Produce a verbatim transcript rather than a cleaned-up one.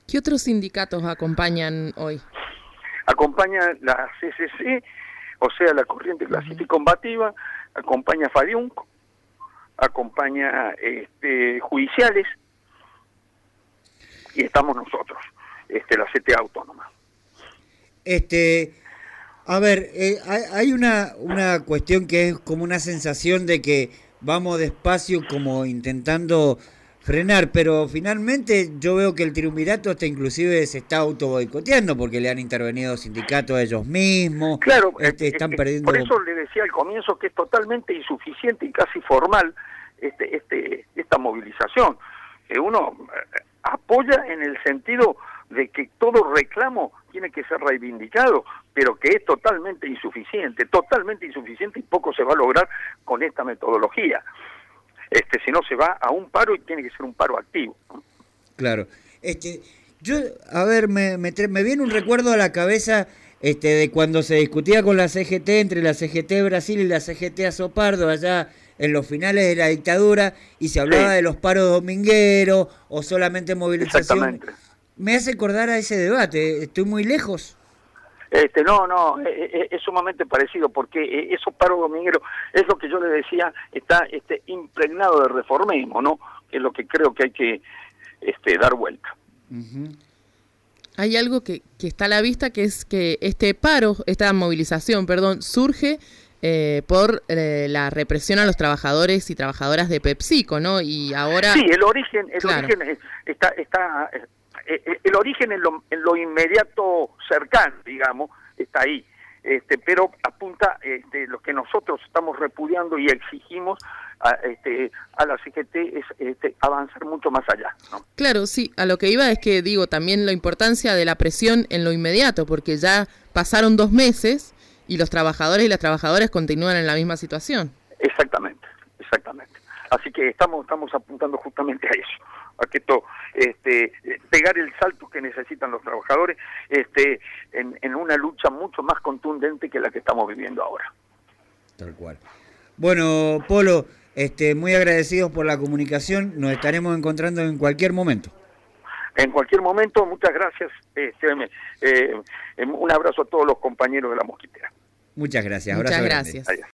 ¿Qué otros sindicatos acompañan hoy? Acompaña la C C C, o sea, la Corriente Clasista y Combativa, acompaña Fadiunc, acompaña este, Judiciales, y estamos nosotros, este, la C T A Autónoma. Este, a ver, eh, hay una, una cuestión que es como una sensación de que vamos despacio como intentando frenar, pero finalmente yo veo que el triunvirato hasta inclusive se está auto boicoteando porque le han intervenido sindicatos a ellos mismos. Claro, este, eh, están eh, perdiendo... por eso le decía al comienzo que es totalmente insuficiente y casi formal este, este, esta movilización, que uno eh, apoya en el sentido de que todo reclamo tiene que ser reivindicado, pero que es totalmente insuficiente, totalmente insuficiente y poco se va a lograr con esta metodología. Este, si no se va a un paro y tiene que ser un paro activo. Claro. Este, yo, a ver, me, me, me viene un recuerdo a la cabeza este, de cuando se discutía con la C G T, entre la C G T Brasil y la C G T Azopardo, allá en los finales de la dictadura, y se hablaba sí. de los paros domingueros o solamente movilización. Me hace acordar a ese debate, ¿estoy muy lejos? Este, no, no, es, es sumamente parecido, porque esos paros domingueros, es lo que yo le decía, está este, impregnado de reformismo, ¿no? Que es lo que creo que hay que este, dar vuelta. Uh-huh. Hay algo que, que está a la vista, que es que este paro, esta movilización, perdón, surge eh, por eh, la represión a los trabajadores y trabajadoras de PepsiCo, ¿no? Y ahora... Sí, el origen, el claro. origen está... está el origen en lo, en lo inmediato cercano, digamos, está ahí, este, pero apunta este, lo que nosotros estamos repudiando y exigimos a, este, a la C G T es este, avanzar mucho más allá, ¿no? Claro, sí, a lo que iba es que digo también la importancia de la presión en lo inmediato, porque ya pasaron dos meses y los trabajadores y las trabajadoras continúan en la misma situación. Exactamente, exactamente. Así que estamos, estamos apuntando justamente a eso, a que esto, este, pegar el salto que necesitan los trabajadores este, en, en una lucha mucho más contundente que la que estamos viviendo ahora. Tal cual. Bueno, Polo, este, muy agradecidos por la comunicación, nos estaremos encontrando en cualquier momento. En cualquier momento, muchas gracias, este, eh, un abrazo a todos los compañeros de La Mosquitera. Muchas gracias, muchas abrazo gracias. Grande.